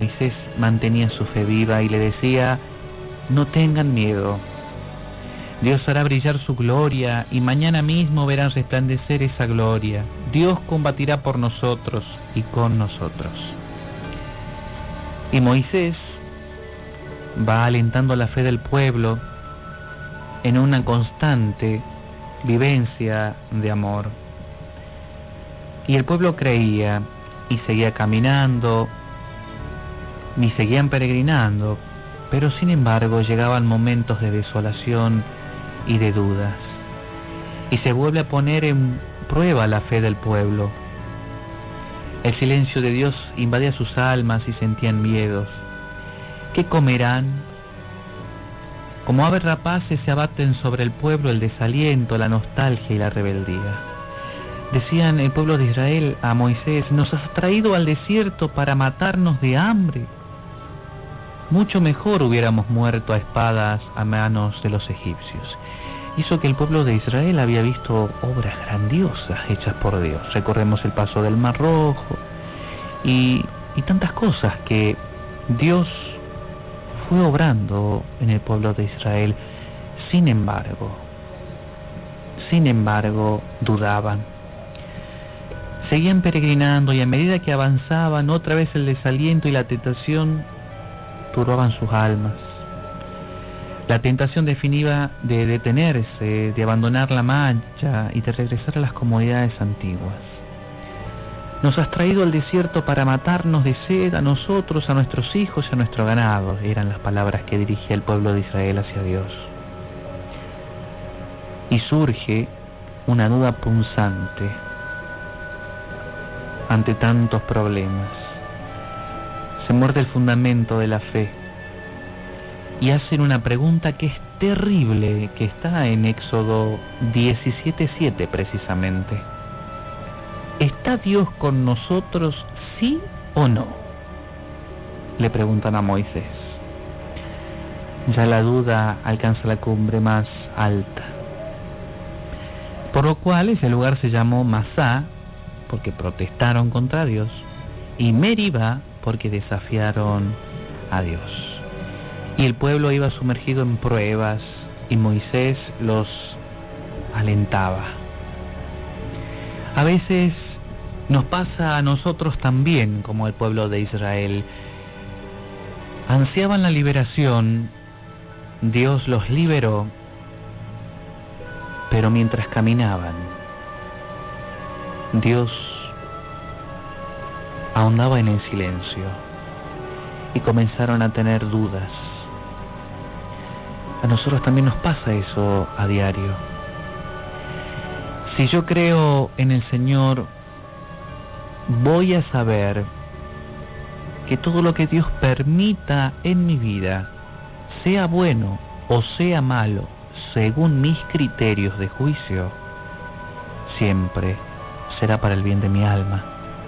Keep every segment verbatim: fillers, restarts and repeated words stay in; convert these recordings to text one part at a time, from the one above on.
Moisés mantenía su fe viva y le decía: no tengan miedo, Dios hará brillar su gloria y mañana mismo verán resplandecer esa gloria. Dios combatirá por nosotros y con nosotros. Y Moisés va alentando la fe del pueblo en una constante vivencia de amor. Y el pueblo creía y seguía caminando y seguían peregrinando, pero sin embargo llegaban momentos de desolación y de dudas, y se vuelve a poner en prueba la fe del pueblo. El silencio de Dios invadía sus almas y sentían miedos. ¿Qué comerán? Como aves rapaces se abaten sobre el pueblo el desaliento, la nostalgia y la rebeldía. Decían el pueblo de Israel a Moisés: nos has traído al desierto para matarnos de hambre. Mucho mejor hubiéramos muerto a espadas a manos de los egipcios. Hizo que el pueblo de Israel había visto obras grandiosas hechas por Dios. Recorremos el paso del Mar Rojo y, y tantas cosas que Dios fue obrando en el pueblo de Israel. Sin embargo, sin embargo, dudaban. Seguían peregrinando y a medida que avanzaban, otra vez el desaliento y la tentación turbaban sus almas. La tentación definitiva de detenerse, de abandonar la marcha y de regresar a las comodidades antiguas. Nos has traído al desierto para matarnos de sed a nosotros, a nuestros hijos y a nuestro ganado, eran las palabras que dirigía el pueblo de Israel hacia Dios. Y surge una duda punzante ante tantos problemas. Se muerde el fundamento de la fe y hacen una pregunta que es terrible, que está en Éxodo diecisiete siete precisamente. ¿Está Dios con nosotros, sí o no? Le preguntan a Moisés. Ya la duda alcanza la cumbre más alta, por lo cual ese lugar se llamó Masá, porque protestaron contra Dios, y Meribá, porque desafiaron a Dios. Y el pueblo iba sumergido en pruebas y Moisés los alentaba. A veces nos pasa a nosotros también, como el pueblo de Israel. Ansiaban la liberación, Dios los liberó, pero mientras caminaban, Dios ahondaba en el silencio y comenzaron a tener dudas. A nosotros también nos pasa eso a diario. Si yo creo en el Señor, voy a saber que todo lo que Dios permita en mi vida, sea bueno o sea malo, según mis criterios de juicio, siempre será para el bien de mi alma.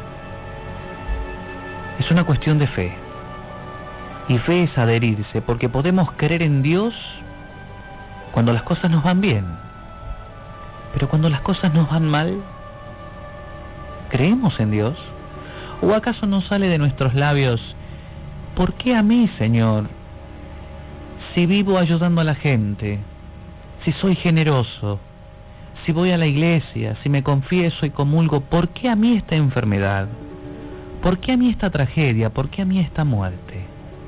Es una cuestión de fe. Y fe es adherirse, porque podemos creer en Dios cuando las cosas nos van bien. Pero cuando las cosas nos van mal, ¿creemos en Dios? ¿O acaso no sale de nuestros labios: ¿por qué a mí, Señor? Si vivo ayudando a la gente, si soy generoso, si voy a la iglesia, si me confieso y comulgo, ¿por qué a mí esta enfermedad? ¿Por qué a mí esta tragedia? ¿Por qué a mí esta muerte?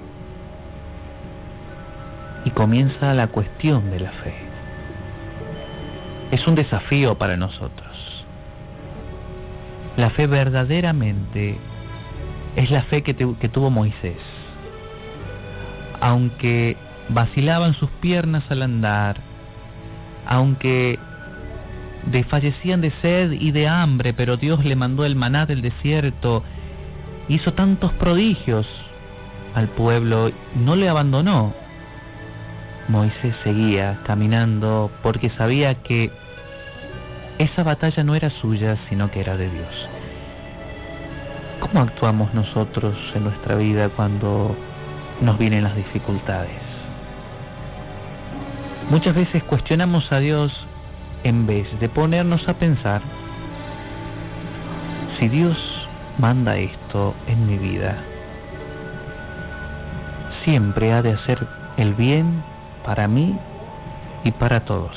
Y comienza la cuestión de la fe. Es un desafío para nosotros. La fe verdaderamente es la fe que, te, que tuvo Moisés. Aunque vacilaban sus piernas al andar, aunque desfallecían de sed y de hambre, pero Dios le mandó el maná del desierto, hizo tantos prodigios al pueblo, no le abandonó. Moisés seguía caminando porque sabía que esa batalla no era suya, sino que era de Dios. ¿Cómo actuamos nosotros en nuestra vida cuando nos vienen las dificultades? Muchas veces cuestionamos a Dios en vez de ponernos a pensar: si Dios manda esto en mi vida, siempre ha de hacer el bien para mí y para todos.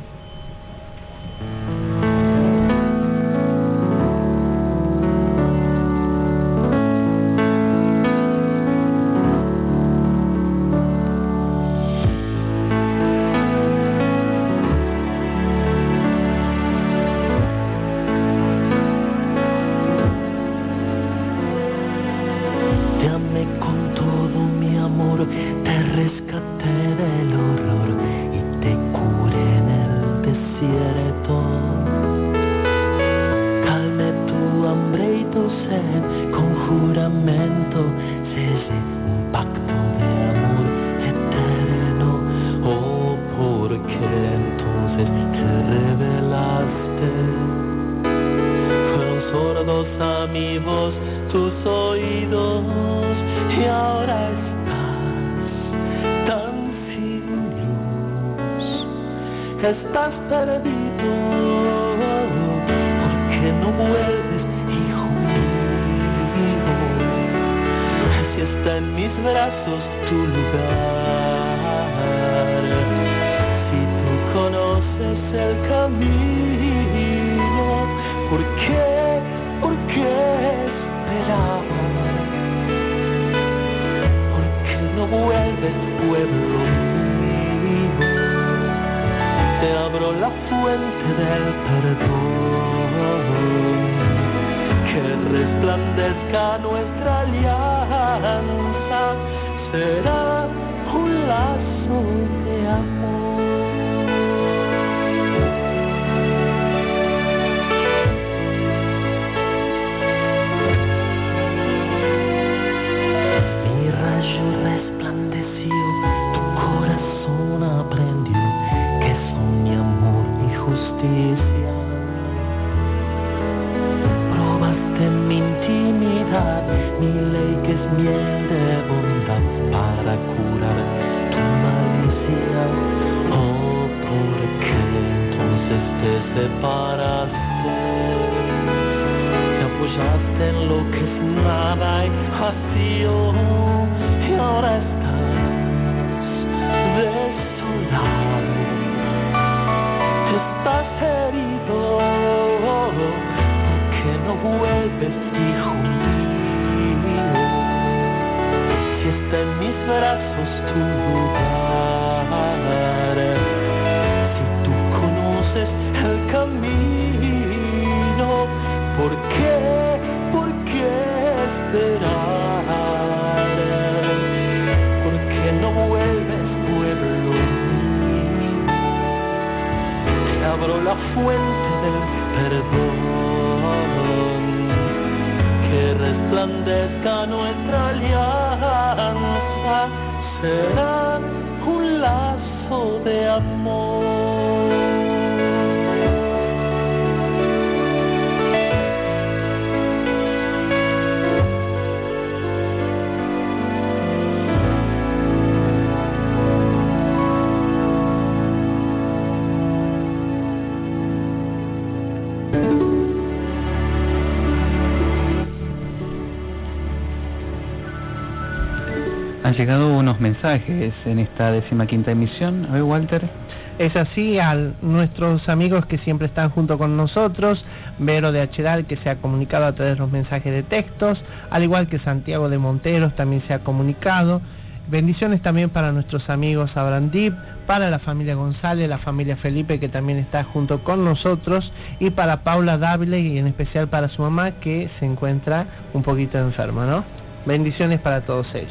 Han llegado unos mensajes en esta decimaquinta emisión. A ver, Walter. Es así, a nuestros amigos que siempre están junto con nosotros, Vero de Acheral, que se ha comunicado a través de los mensajes de textos, al igual que Santiago de Monteros también se ha comunicado. Bendiciones también para nuestros amigos Abrandip, para la familia González, la familia Felipe, que también está junto con nosotros, y para Paula Dávila, y en especial para su mamá, que se encuentra un poquito enferma, ¿no? Bendiciones para todos ellos.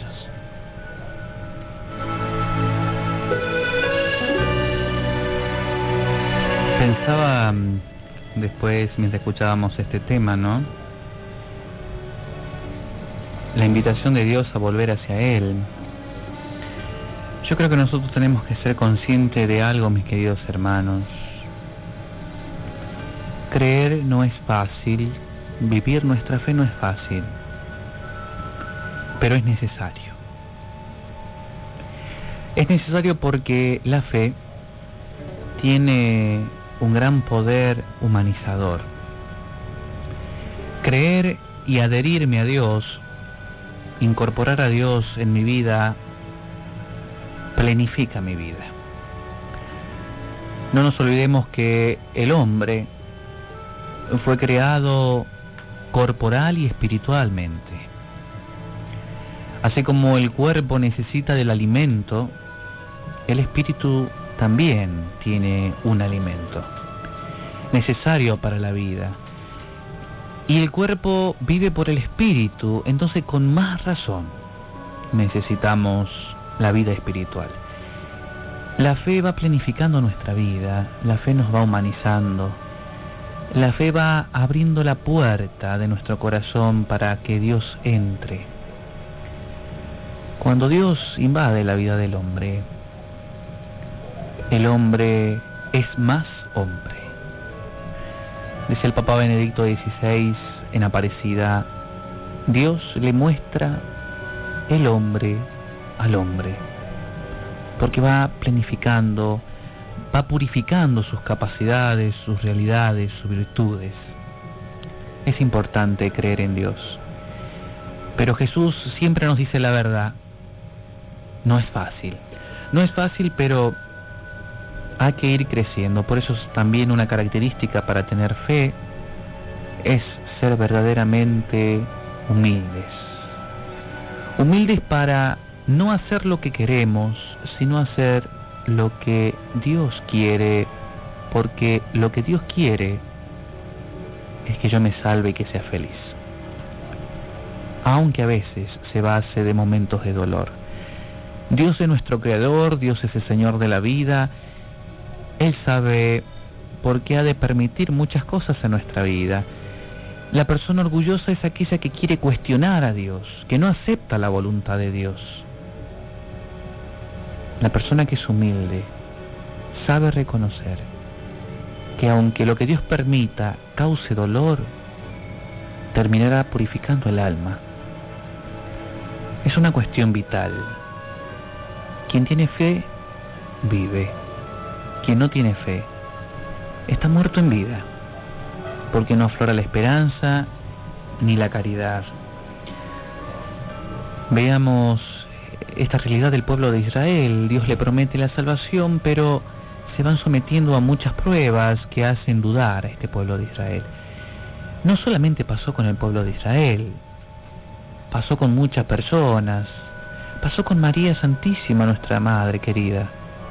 Pensaba después, mientras escuchábamos este tema, ¿no? La invitación de Dios a volver hacia Él. Yo creo que nosotros tenemos que ser conscientes de algo, mis queridos hermanos. Creer no es fácil, vivir nuestra fe no es fácil, pero es necesario. Es necesario porque la fe tiene un gran poder humanizador. Creer y adherirme a Dios, incorporar a Dios en mi vida plenifica mi vida. No nos olvidemos que el hombre fue creado corporal y espiritualmente. Así como el cuerpo necesita del alimento, el espíritu también tiene un alimento necesario para la vida. Y el cuerpo vive por el espíritu, entonces con más razón necesitamos la vida espiritual. La fe va planificando nuestra vida, la fe nos va humanizando, la fe va abriendo la puerta de nuestro corazón para que Dios entre. Cuando Dios invade la vida del hombre, el hombre es más hombre. Dice el Papa Benedicto dieciséis en Aparecida, Dios le muestra el hombre al hombre, porque va planificando, va purificando sus capacidades, sus realidades, sus virtudes. Es importante creer en Dios, pero Jesús siempre nos dice la verdad. No es fácil, no es fácil, pero hay que ir creciendo. Por eso es también una característica para tener fe, es ser verdaderamente humildes. Humildes para no hacer lo que queremos, sino hacer lo que Dios quiere, porque lo que Dios quiere es que yo me salve y que sea feliz. Aunque a veces se base de momentos de dolor. Dios es nuestro creador, Dios es el Señor de la vida. Él sabe por qué ha de permitir muchas cosas en nuestra vida. La persona orgullosa es aquella que quiere cuestionar a Dios, que no acepta la voluntad de Dios. La persona que es humilde sabe reconocer que aunque lo que Dios permita cause dolor, terminará purificando el alma. Es una cuestión vital. Quien tiene fe, vive. Quien no tiene fe, está muerto en vida, porque no aflora la esperanza ni la caridad. Veamos esta realidad del pueblo de Israel. Dios le promete la salvación, pero se van sometiendo a muchas pruebas que hacen dudar a este pueblo de Israel. No solamente pasó con el pueblo de Israel, pasó con muchas personas, pasó con María Santísima, nuestra Madre querida.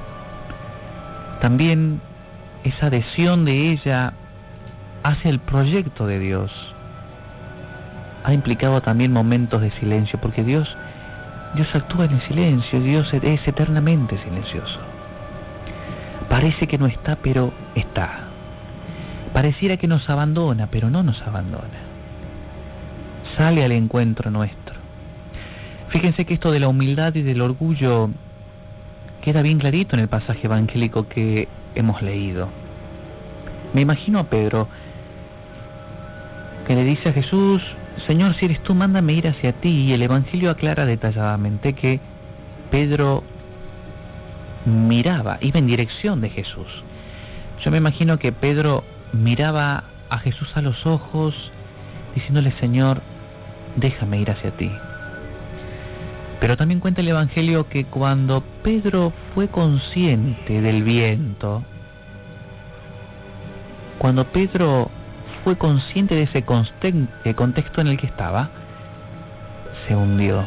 También esa adhesión de ella hacia el proyecto de Dios ha implicado también momentos de silencio, porque Dios, Dios actúa en el silencio, Dios es eternamente silencioso. Parece que no está, pero está. Pareciera que nos abandona, pero no nos abandona. Sale al encuentro nuestro. Fíjense que esto de la humildad y del orgullo queda bien clarito en el pasaje evangélico que hemos leído. Me imagino a Pedro que le dice a Jesús: Señor, si eres tú, mándame ir hacia ti. Y el Evangelio aclara detalladamente que Pedro miraba, iba en dirección de Jesús. Yo me imagino que Pedro miraba a Jesús a los ojos, diciéndole: Señor, déjame ir hacia ti. Pero también cuenta el Evangelio que cuando Pedro fue consciente del viento, cuando Pedro fue consciente de ese contexto en el que estaba, se hundió.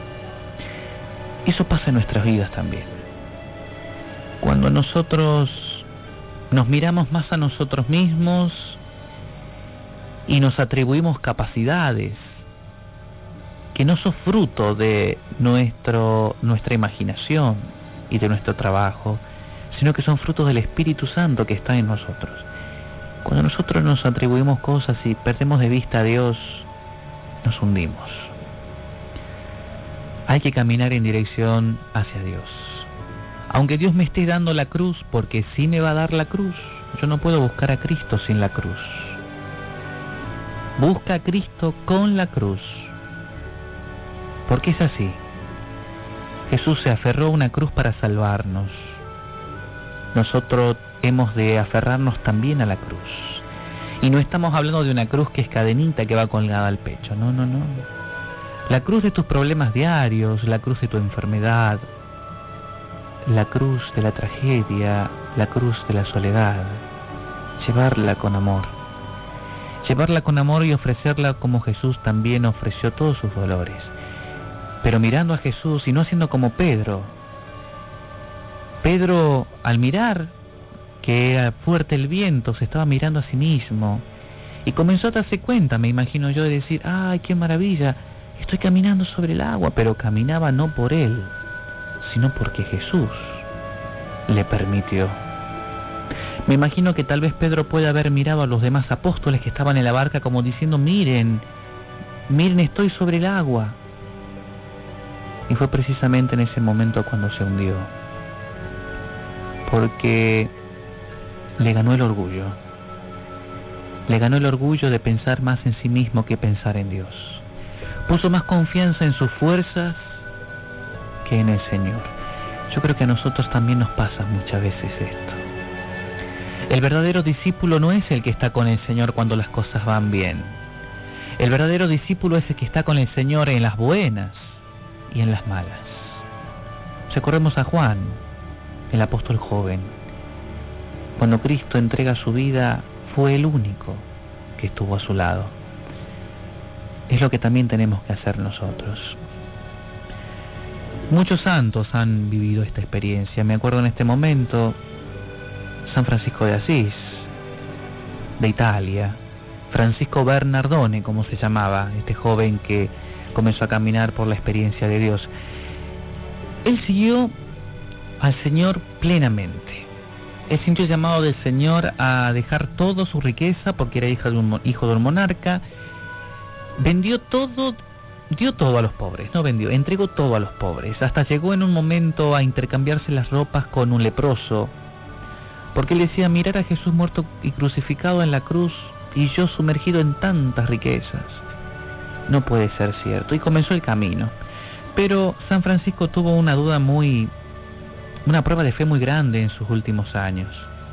Eso pasa en nuestras vidas también. Cuando nosotros nos miramos más a nosotros mismos y nos atribuimos capacidades que no son fruto de nuestro, nuestra imaginación y de nuestro trabajo, sino que son frutos del Espíritu Santo que está en nosotros. Cuando nosotros nos atribuimos cosas y perdemos de vista a Dios, nos hundimos. Hay que caminar en dirección hacia Dios. Aunque Dios me esté dando la cruz, porque sí me va a dar la cruz, yo no puedo buscar a Cristo sin la cruz. Busca a Cristo con la cruz. Porque es así. Jesús se aferró a una cruz para salvarnos. Nosotros hemos de aferrarnos también a la cruz. Y no estamos hablando de una cruz que es cadenita que va colgada al pecho. No, no, no. La cruz de tus problemas diarios, la cruz de tu enfermedad, la cruz de la tragedia, la cruz de la soledad, llevarla con amor. Llevarla con amor y ofrecerla como Jesús también ofreció todos sus dolores. Pero mirando a Jesús y no siendo como Pedro. Pedro, al mirar que era fuerte el viento, se estaba mirando a sí mismo y comenzó a darse cuenta, me imagino yo, de decir, ¡ay, qué maravilla! Estoy caminando sobre el agua, pero caminaba no por él, sino porque Jesús le permitió. Me imagino que tal vez Pedro puede haber mirado a los demás apóstoles que estaban en la barca como diciendo, miren, miren, estoy sobre el agua. Y fue precisamente en ese momento cuando se hundió, porque le ganó el orgullo. Le ganó el orgullo de pensar más en sí mismo que pensar en Dios. Puso más confianza en sus fuerzas que en el Señor. Yo creo que a nosotros también nos pasa muchas veces esto. El verdadero discípulo no es el que está con el Señor cuando las cosas van bien. El verdadero discípulo es el que está con el Señor en las buenas y en las malas. Recordemos a Juan, el apóstol joven. Cuando Cristo entrega su vida, fue el único que estuvo a su lado. Es lo que también tenemos que hacer nosotros. Muchos santos han vivido esta experiencia. Me acuerdo en este momento, San Francisco de Asís, de Italia, Francisco Bernardone, como se llamaba, este joven que comenzó a caminar por la experiencia de Dios. Él siguió al Señor plenamente. Él sintió el llamado del Señor a dejar toda su riqueza, porque era hija de un, hijo de un monarca. Vendió todo, dio todo a los pobres, no vendió, entregó todo a los pobres. Hasta llegó en un momento a intercambiarse las ropas con un leproso, porque él decía, mirar a Jesús muerto y crucificado en la cruz y yo sumergido en tantas riquezas, no puede ser cierto. Y comenzó el camino. Pero San Francisco tuvo una duda muy, una prueba de fe muy grande en sus últimos años.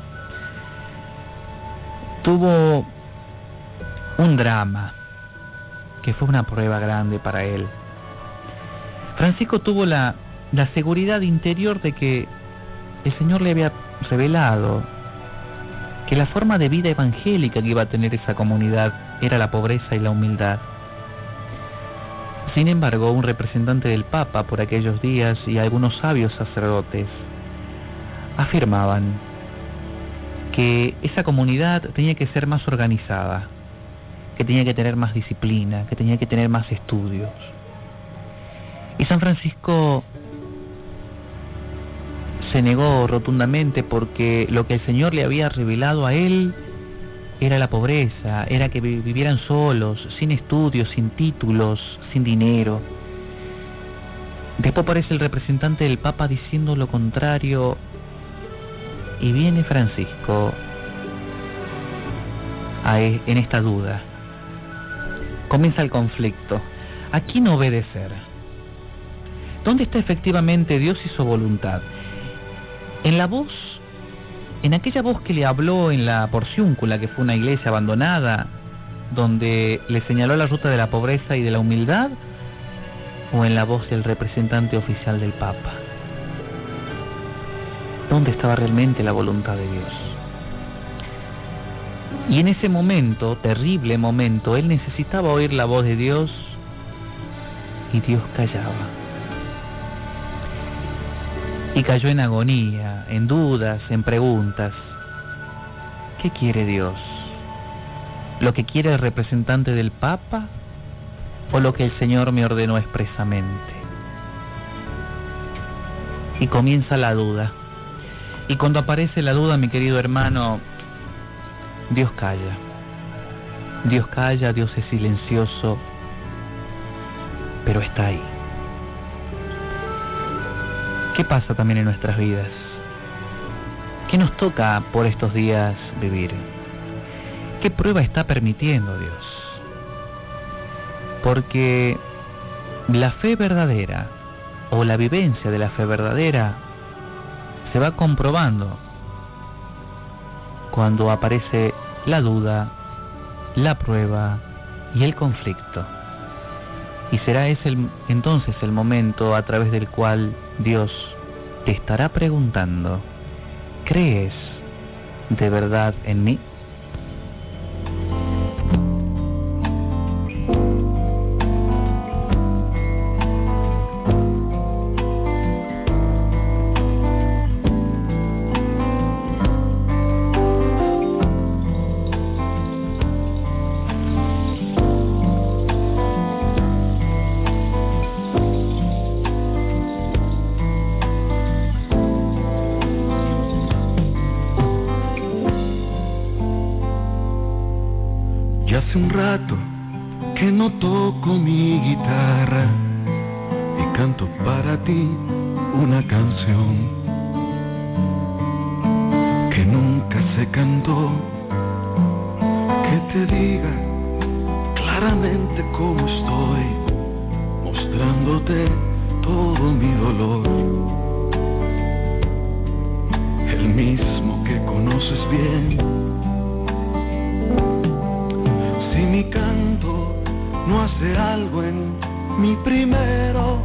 Tuvo un drama que fue una prueba grande para él. Francisco tuvo la, la seguridad interior de que el Señor le había revelado que la forma de vida evangélica que iba a tener esa comunidad era la pobreza y la humildad. Sin embargo, un representante del Papa por aquellos días y algunos sabios sacerdotes afirmaban que esa comunidad tenía que ser más organizada, que tenía que tener más disciplina, que tenía que tener más estudios. Y San Francisco se negó rotundamente porque lo que el Señor le había revelado a él era la pobreza, era que vivieran solos, sin estudios, sin títulos, sin dinero. Después aparece el representante del Papa diciendo lo contrario y viene Francisco a, en esta duda. Comienza el conflicto. ¿A quién obedecer? ¿Dónde está efectivamente Dios y su voluntad? En la voz, en aquella voz que le habló en la Porciúncula, que fue una iglesia abandonada, donde le señaló la ruta de la pobreza y de la humildad, o en la voz del representante oficial del Papa. ¿Dónde estaba realmente la voluntad de Dios? Y en ese momento, terrible momento, él necesitaba oír la voz de Dios y Dios callaba. Y cayó en agonía, en dudas, en preguntas. ¿Qué quiere Dios? ¿Lo que quiere el representante del Papa o lo que el Señor me ordenó expresamente? Y comienza la duda. Y cuando aparece la duda, mi querido hermano, Dios calla. Dios calla, Dios es silencioso, pero está ahí. ¿Qué pasa también en nuestras vidas? ¿Qué nos toca por estos días vivir? ¿Qué prueba está permitiendo Dios? Porque la fe verdadera o la vivencia de la fe verdadera se va comprobando cuando aparece la duda, la prueba y el conflicto. Y será ese el, entonces el momento a través del cual Dios te estará preguntando: ¿crees de verdad en mí? Hace un rato que no toco mi guitarra y canto para ti una canción que nunca se cantó, que te diga claramente cómo estoy, mostrándote todo mi dolor, el mismo que conoces bien. Si mi canto no hace algo en mi primero,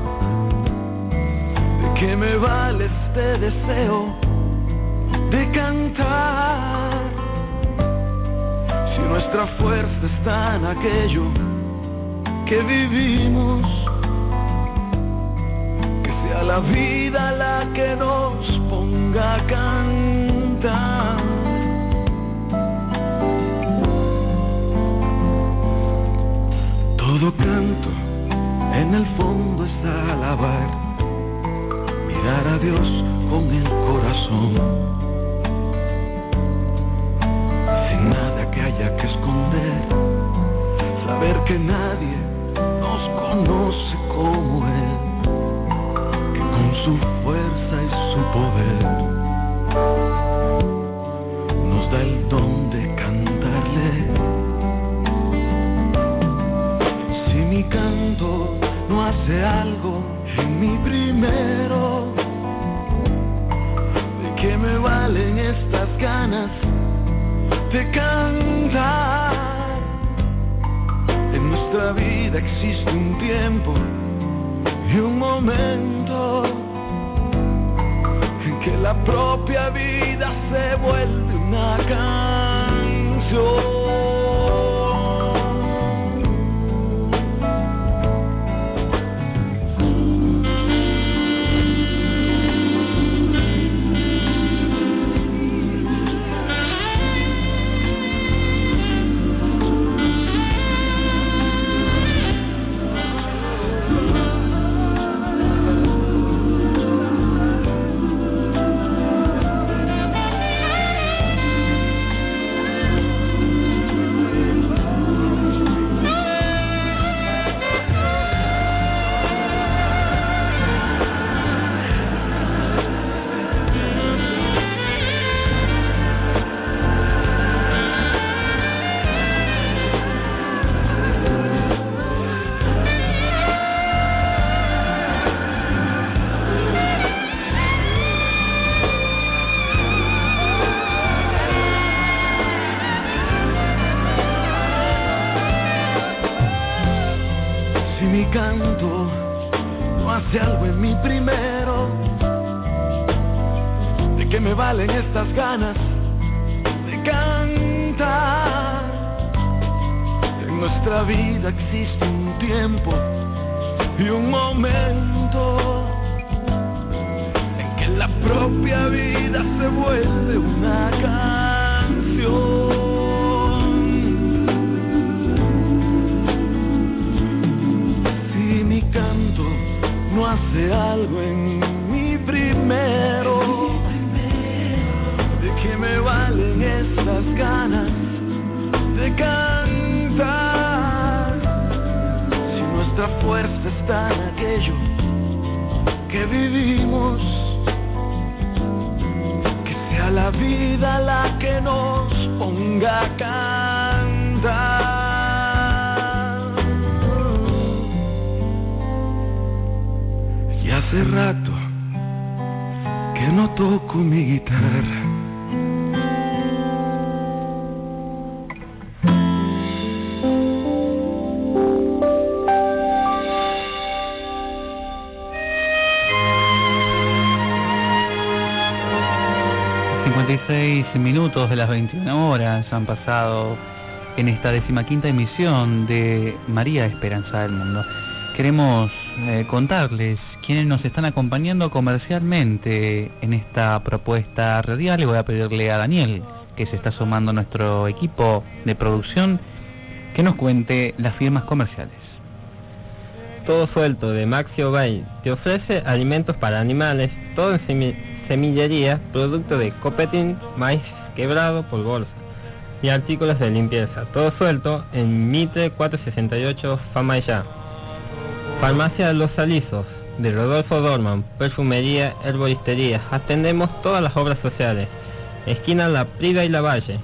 ¿de qué me vale este deseo de cantar? Si nuestra fuerza está en aquello que vivimos, que sea la vida la que nos ponga a cantar. Todo canto en el fondo está alabar, mirar a Dios con el corazón, sin nada que haya que esconder, saber que nadie nos conoce como Él, que con su fuerza y su poder nos da el don de cantarle. Mi canto no hace algo en mi primero, ¿de qué me valen estas ganas de cantar? En nuestra vida existe un tiempo y un momento en que la propia vida se vuelve una canción. Canto no hace algo en mi primero, ¿de qué me valen estas ganas de cantar? En nuestra vida existe un tiempo y un momento en que la propia vida se vuelve una canción. No hace algo en mi primero, ¿de qué me valen estas ganas de cantar? Si nuestra fuerza está en aquello que vivimos, que sea la vida la que nos ponga a cantar. Hace rato que no toco mi guitarra. y seis minutos de las veintiuna horas han pasado en esta decimaquinta emisión de María Esperanza del Mundo. Queremos eh, contarles quiénes nos están acompañando comercialmente en esta propuesta radial. Le voy a pedirle a Daniel, que se está sumando a nuestro equipo de producción, que nos cuente las firmas comerciales. Todo Suelto de Maxi Obay te ofrece alimentos para animales, todo en semi semillería, producto de copetín, maíz quebrado por bolsa y artículos de limpieza. Todo Suelto en Mitre cuatrocientos sesenta y ocho Famayá. Farmacia Los Alisos de Rodolfo Dorman, perfumería, herboristería. Atendemos todas las obras sociales. Esquina La Prida y La Valle.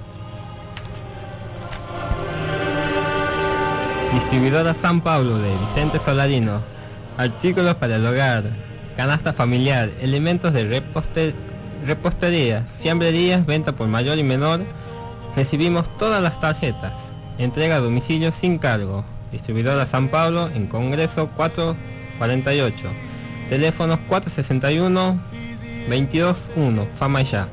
Distribuidora San Pablo de Vicente Solarino. Artículos para el hogar, canasta familiar, elementos de reposter repostería, fiambrerías, venta por mayor y menor. Recibimos todas las tarjetas. Entrega a domicilio sin cargo. Distribuidora San Pablo en Congreso cuatrocientos cuarenta y ocho. Teléfonos cuatrocientos sesenta y uno, veintidós uno, Famayá.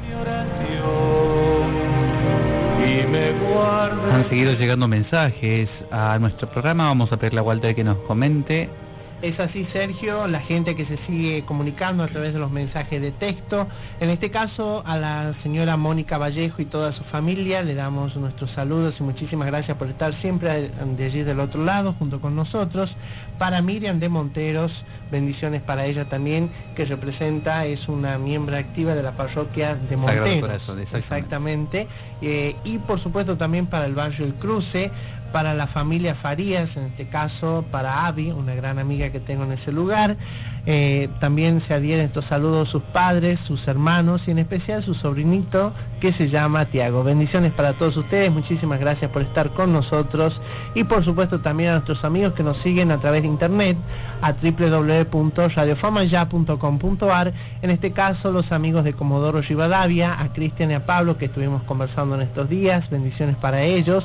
Han seguido llegando mensajes a nuestro programa. Vamos a pedirle a Walter que nos comente. Es así, Sergio, la gente que se sigue comunicando a través de los mensajes de texto. En este caso, a la señora Mónica Vallejo y toda su familia le damos nuestros saludos y muchísimas gracias por estar siempre de allí del otro lado junto con nosotros. Para Miriam de Monteros, bendiciones para ella también, que representa, es una miembro activa de la parroquia de Monteros. Sagrado Corazón, exactamente. exactamente. Eh, y por supuesto también para el barrio El Cruce, para la familia Farías, en este caso para Abby, una gran amiga que tengo en ese lugar. Eh, también se adhieren estos saludos sus padres, sus hermanos y en especial su sobrinito que se llama Tiago. Bendiciones para todos ustedes, muchísimas gracias por estar con nosotros y por supuesto también a nuestros amigos que nos siguen a través de internet a doble u doble u doble u punto radio famayá punto com punto a r. En este caso los amigos de Comodoro Rivadavia, a Cristian y a Pablo que estuvimos conversando en estos días, bendiciones para ellos.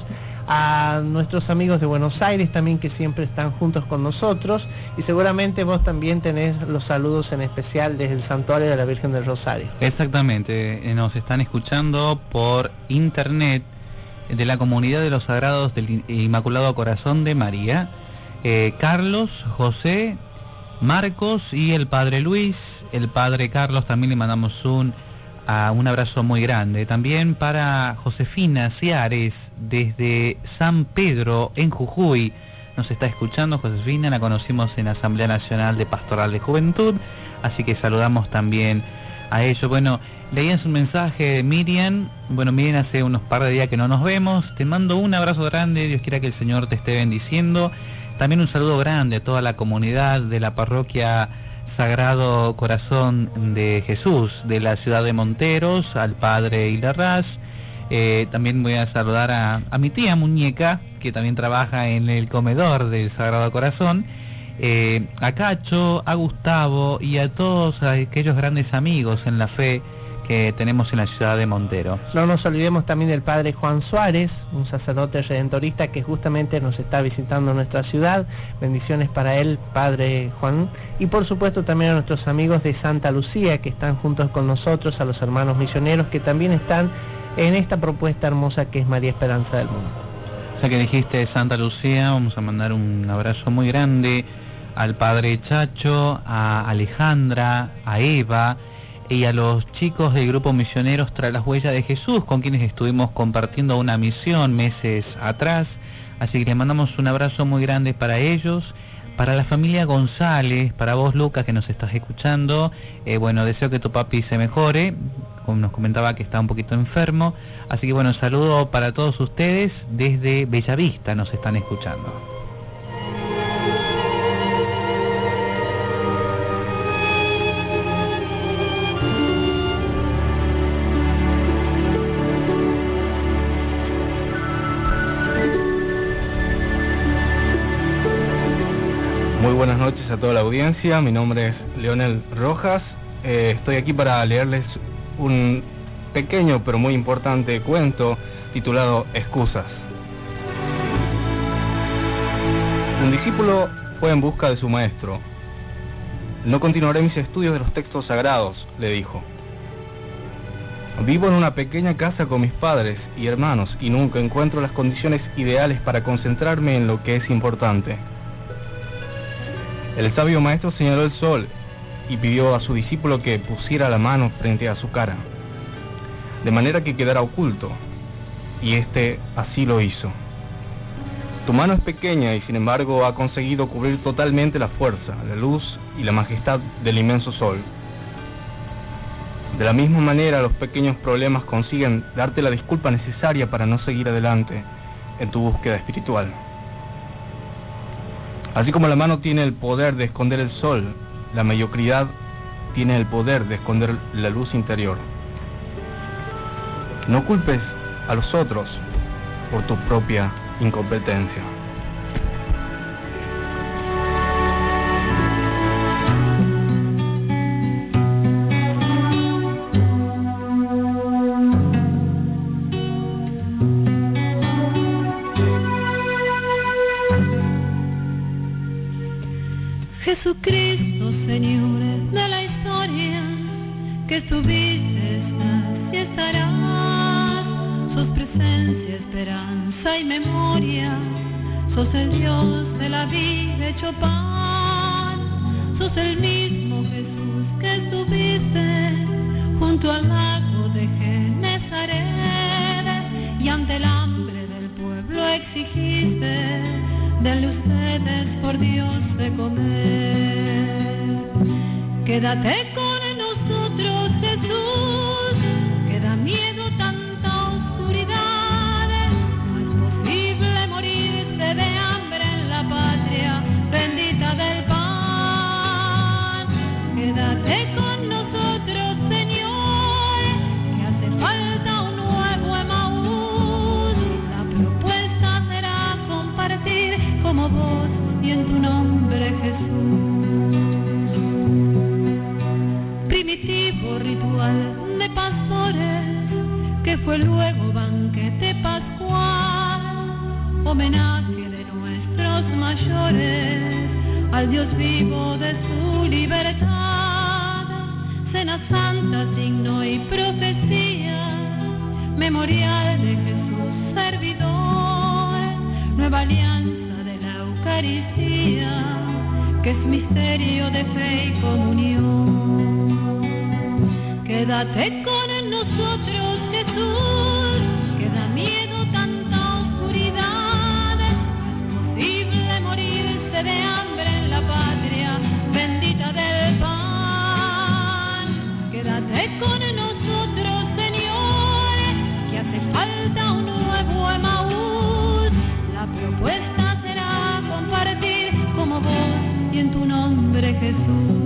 A nuestros amigos de Buenos Aires también que siempre están juntos con nosotros y seguramente vos también tenés los saludos en especial desde el Santuario de la Virgen del Rosario. Exactamente, nos están escuchando por internet de la Comunidad de los Sagrados del Inmaculado Corazón de María, eh, Carlos, José, Marcos y el Padre Luis. El Padre Carlos también le mandamos un, uh, un abrazo muy grande. También para Josefina Ciares desde San Pedro en Jujuy nos está escuchando. Josefina la conocimos en la Asamblea Nacional de Pastoral de Juventud, así que saludamos también a ellos. Bueno, leían su mensaje de Miriam. Bueno, Miriam, hace unos par de días que no nos vemos, te mando un abrazo grande, Dios quiera que el Señor te esté bendiciendo. También un saludo grande a toda la comunidad de la parroquia Sagrado Corazón de Jesús de la ciudad de Monteros, al Padre Hilarraz. Eh, también voy a saludar a, a mi tía Muñeca, que también trabaja en el comedor del Sagrado Corazón, eh, a Cacho, a Gustavo y a todos aquellos grandes amigos en la fe que tenemos en la ciudad de Montero. No nos olvidemos también del Padre Juan Suárez, un sacerdote redentorista que justamente nos está visitando en nuestra ciudad. Bendiciones para él, Padre Juan. Y por supuesto también a nuestros amigos de Santa Lucía que están juntos con nosotros, a los hermanos misioneros que también están en esta propuesta hermosa que es María Esperanza del Mundo. Ya que dijiste Santa Lucía, vamos a mandar un abrazo muy grande al Padre Chacho, a Alejandra, a Eva y a los chicos del grupo Misioneros Tras las Huellas de Jesús, con quienes estuvimos compartiendo una misión meses atrás. Así que les mandamos un abrazo muy grande para ellos. Para la familia González, para vos Lucas que nos estás escuchando, eh, bueno, deseo que tu papi se mejore, como nos comentaba que está un poquito enfermo, así que bueno, saludo para todos ustedes, desde Bellavista nos están escuchando. Muy buenas noches a toda la audiencia, mi nombre es Leonel Rojas, eh, estoy aquí para leerles un pequeño pero muy importante cuento titulado Excusas. Un discípulo fue en busca de su maestro. No continuaré mis estudios de los textos sagrados, le dijo. Vivo en una pequeña casa con mis padres y hermanos y nunca encuentro las condiciones ideales para concentrarme en lo que es importante. El sabio maestro señaló el sol y pidió a su discípulo que pusiera la mano frente a su cara, de manera que quedara oculto, y éste así lo hizo. Tu mano es pequeña y sin embargo ha conseguido cubrir totalmente la fuerza, la luz y la majestad del inmenso sol. De la misma manera, los pequeños problemas consiguen darte la disculpa necesaria para no seguir adelante en tu búsqueda espiritual. Así como la mano tiene el poder de esconder el sol, la mediocridad tiene el poder de esconder la luz interior. No culpes a los otros por tu propia incompetencia. Jesucristo, Señor de la historia, que estuviste, estás y estarás, sos presencia, esperanza y memoria, sos el Dios de la vida hecho pan, sos el mismo Jesús que estuviste junto al lago de Genezaret, y ante el hambre del pueblo exigiste, denle ustedes por Dios de comer. Quédate con nosotros, Jesús, que da miedo tanta oscuridad. No es posible morirse de hambre en la patria bendita del pan. Quédate con nosotros, Señor, que hace falta un nuevo Emaús. La propuesta será compartir como vos y en tu nombre, Jesús. Primitivo ritual de pastores que fue luego banquete pascual, homenaje de nuestros mayores al Dios vivo de su libertad, cena santa, signo y profecía, memorial de Jesús servidor, nueva alianza de la Eucaristía, que es misterio de fe y comunión. Quédate con nosotros, Jesús, que da miedo tanta oscuridad. No es posible morirse de hambre en la patria bendita del pan. Quédate con nosotros, Señor, que hace falta un nuevo Emaús. La propuesta será compartir como vos y en tu nombre, Jesús.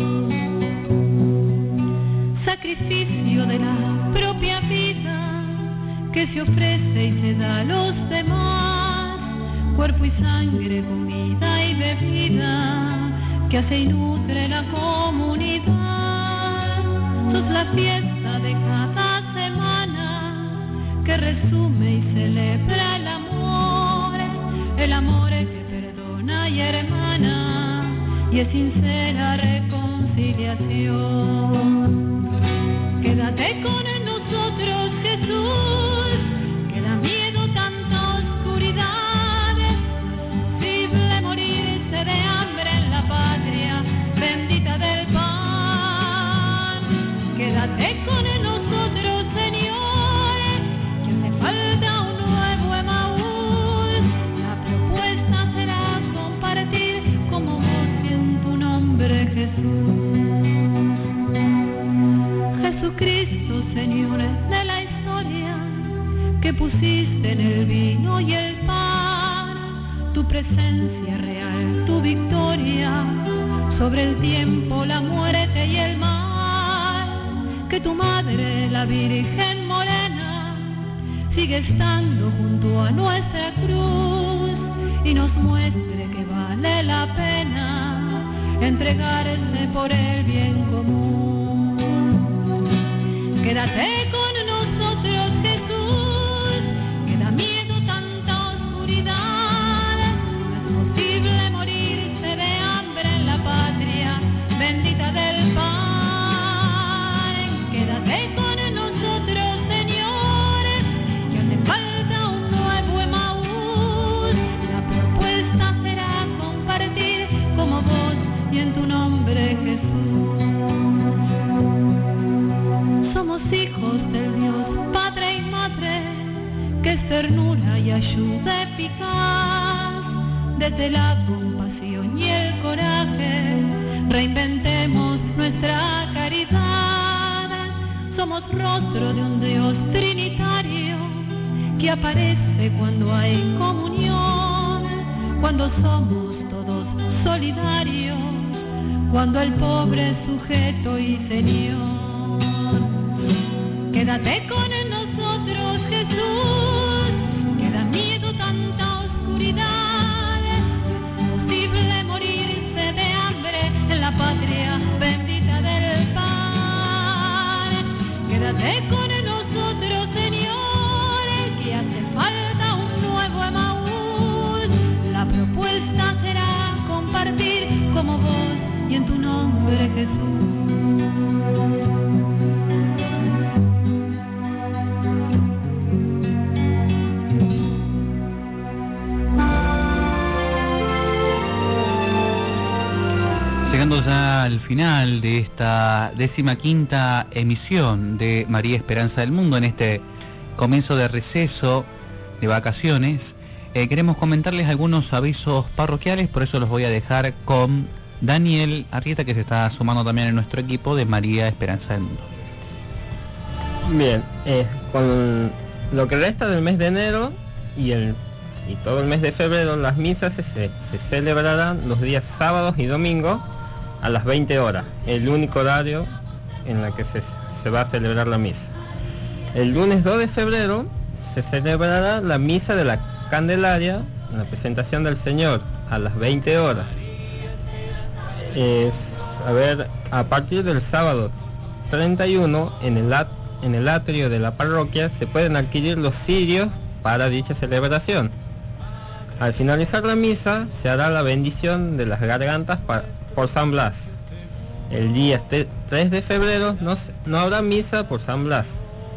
Sacrificio de la propia vida que se ofrece y se da a los demás, cuerpo y sangre, comida y bebida que hace y nutre la comunidad. Sos la fiesta de cada semana que resume y celebra el amor, el amor que perdona y hermana y es sincera reconciliación. Quédate con nosotros, Jesús, que da miedo tanta oscuridad. No es posible morirse de hambre en la patria bendita del pan. Quédate con nosotros, Señor, que hace falta un nuevo Emaús. La propuesta será compartir como vos y en tu nombre, Jesús. Jesucristo, Señor de la historia, que pusiste en el vino y el pan, tu presencia real, tu victoria, sobre el tiempo, la muerte y el mal, que tu madre, la Virgen Morena, sigue estando junto a nuestra cruz y nos muestre que vale la pena entregarse por el bien común. Quédate con nosotros, Jesús, que da miedo tanta oscuridad. No es posible morirse de hambre en la patria bendita del pan. Quédate con nosotros, nombre Jesús. Somos hijos del Dios Padre y Madre, que es ternura y ayuda eficaz. Desde la compasión y el coraje, reinventemos nuestra caridad. Somos rostro de un Dios trinitario, que aparece cuando hay comunión, cuando somos todos solidarios, cuando el pobre es sujeto y señor. Quédate con nosotros, Jesús, que da miedo tanta oscuridad. Es posible morirse de hambre en la patria bendita del pan. Quédate con nosotros, Señor, que hace falta un nuevo Emaús. La propuesta será compartir como vos y en tu nombre, Jesús. Llegando ya al final de esta décima quinta emisión de María Esperanza del Mundo, en este comienzo de receso, de vacaciones, eh, queremos comentarles algunos avisos parroquiales, por eso los voy a dejar con Daniel Arrieta, que se está sumando también en nuestro equipo de María Esperanza del Mundo. Bien, eh, con lo que resta del mes de enero y el y todo el mes de febrero, las misas se, se celebrarán los días sábados y domingos a las veinte horas, el único horario en el que se, se va a celebrar la misa. El lunes dos de febrero se celebrará la misa de la Candelaria, la presentación del Señor, a las veinte horas. Es, a ver, a partir del sábado treinta y uno, en el, at, en el atrio de la parroquia se pueden adquirir los cirios para dicha celebración. Al finalizar la misa se hará la bendición de las gargantas para, por San Blas. El día tres de febrero no, no habrá misa por San Blas.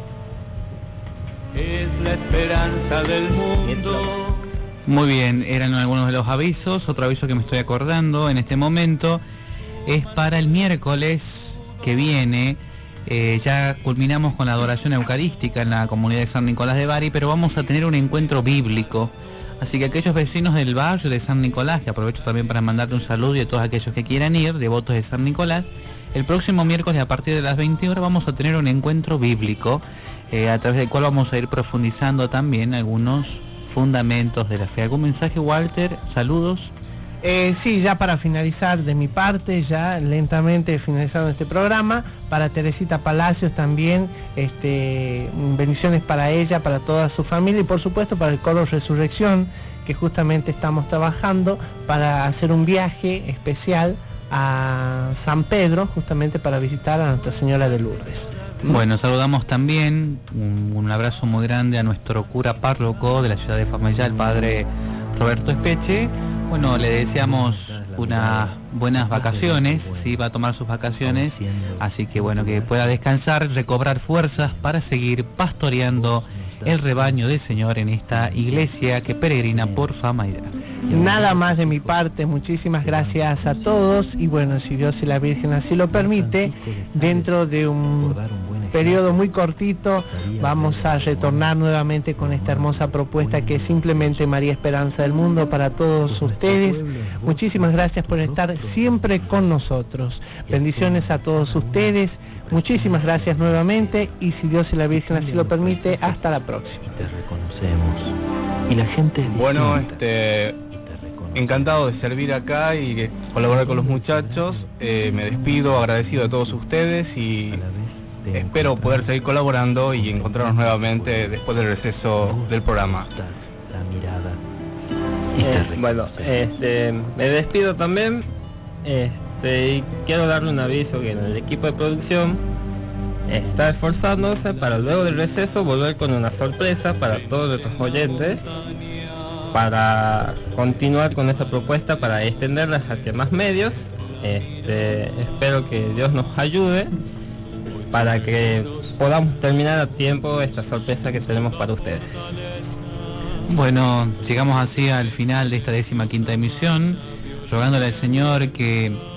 Es la esperanza del mundo. Muy bien, eran algunos de los avisos. Otro aviso que me estoy acordando en este momento es para el miércoles que viene. Eh, ya culminamos con la adoración eucarística en la comunidad de San Nicolás de Bari, pero vamos a tener un encuentro bíblico. Así que aquellos vecinos del barrio de San Nicolás, que aprovecho también para mandarle un saludo, y a todos aquellos que quieran ir, devotos de San Nicolás, el próximo miércoles a partir de las veinte horas vamos a tener un encuentro bíblico, eh, a través del cual vamos a ir profundizando también algunos fundamentos de la fe. ¿Algún mensaje, Walter? ¿Saludos? Eh, sí, ya para finalizar de mi parte, ya lentamente finalizando este programa, para Teresita Palacios también, este, bendiciones para ella, para toda su familia y por supuesto para el Coro Resurrección, que justamente estamos trabajando para hacer un viaje especial a San Pedro, justamente para visitar a Nuestra Señora de Lourdes. Bueno, saludamos también, un, un abrazo muy grande a nuestro cura párroco de la ciudad de Famallá, el padre Roberto Espeche. Bueno, le deseamos unas buenas vacaciones, sí, va a tomar sus vacaciones, así que bueno, que pueda descansar, recobrar fuerzas para seguir pastoreando el rebaño del Señor en esta iglesia que peregrina por Famallá. Nada más de mi parte, muchísimas gracias a todos y bueno, si Dios y la Virgen así lo permite, dentro de un periodo muy cortito vamos a retornar nuevamente con esta hermosa propuesta que es simplemente María Esperanza del Mundo para todos ustedes. Muchísimas gracias por estar siempre con nosotros. Bendiciones a todos ustedes. Muchísimas gracias nuevamente y si Dios y la Virgen así lo permite, hasta la próxima. Te reconocemos y la gente es Bueno, distinta. este, encantado de servir acá y de colaborar con los muchachos. Eh, me despido, agradecido a todos ustedes y espero poder seguir colaborando y encontrarnos nuevamente después del receso del programa. La mirada y te Eh, reconocemos. bueno, este, me despido también. Este, y quiero darle un aviso que el equipo de producción está esforzándose para luego del receso volver con una sorpresa para todos nuestros oyentes, para continuar con esta propuesta, para extenderla hacia más medios. Este, espero que Dios nos ayude para que podamos terminar a tiempo esta sorpresa que tenemos para ustedes. Bueno, llegamos así al final de esta décima quinta emisión, rogándole al Señor que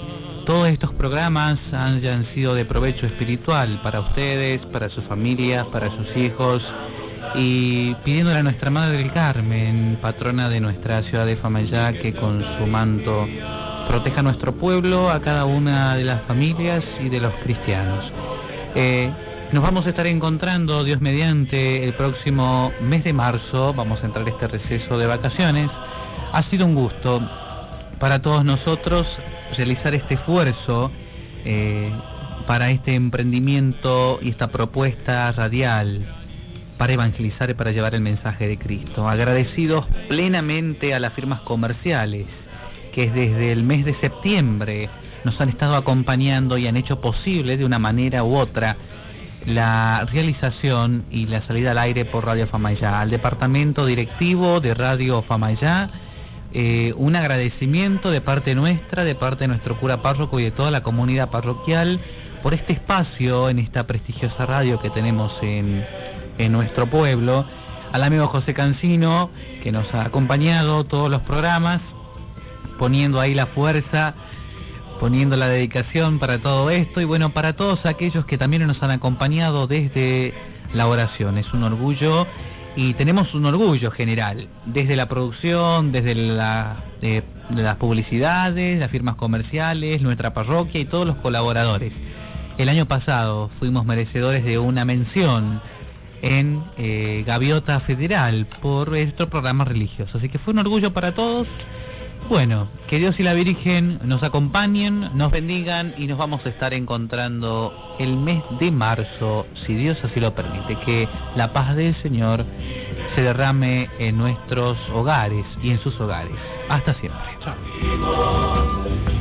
todos estos programas hayan sido de provecho espiritual para ustedes, para sus familias, para sus hijos, y pidiéndole a nuestra Madre del Carmen, patrona de nuestra ciudad de Famayá, que con su manto proteja a nuestro pueblo, a cada una de las familias y de los cristianos. Eh, nos vamos a estar encontrando, Dios mediante, el próximo mes de marzo. Vamos a entrar a este receso de vacaciones. Ha sido un gusto para todos nosotros realizar este esfuerzo eh, para este emprendimiento y esta propuesta radial para evangelizar y para llevar el mensaje de Cristo. Agradecidos plenamente a las firmas comerciales que desde el mes de septiembre nos han estado acompañando y han hecho posible de una manera u otra la realización y la salida al aire por Radio Famayá. Al departamento directivo de Radio Famayá, eh, un agradecimiento de parte nuestra, de parte de nuestro cura párroco y de toda la comunidad parroquial por este espacio en esta prestigiosa radio que tenemos en, en nuestro pueblo. Al amigo José Cancino, que nos ha acompañado todos los programas, poniendo ahí la fuerza, poniendo la dedicación para todo esto, y bueno, para todos aquellos que también nos han acompañado desde la oración. Es un orgullo, y tenemos un orgullo general, desde la producción, desde la, eh, las publicidades, las firmas comerciales, nuestra parroquia y todos los colaboradores. El año pasado fuimos merecedores de una mención en eh, Gaviota Federal por nuestro programa religioso, así que fue un orgullo para todos. Bueno, que Dios y la Virgen nos acompañen, nos bendigan, y nos vamos a estar encontrando el mes de marzo, si Dios así lo permite. Que la paz del Señor se derrame en nuestros hogares y en sus hogares. Hasta siempre. Chao.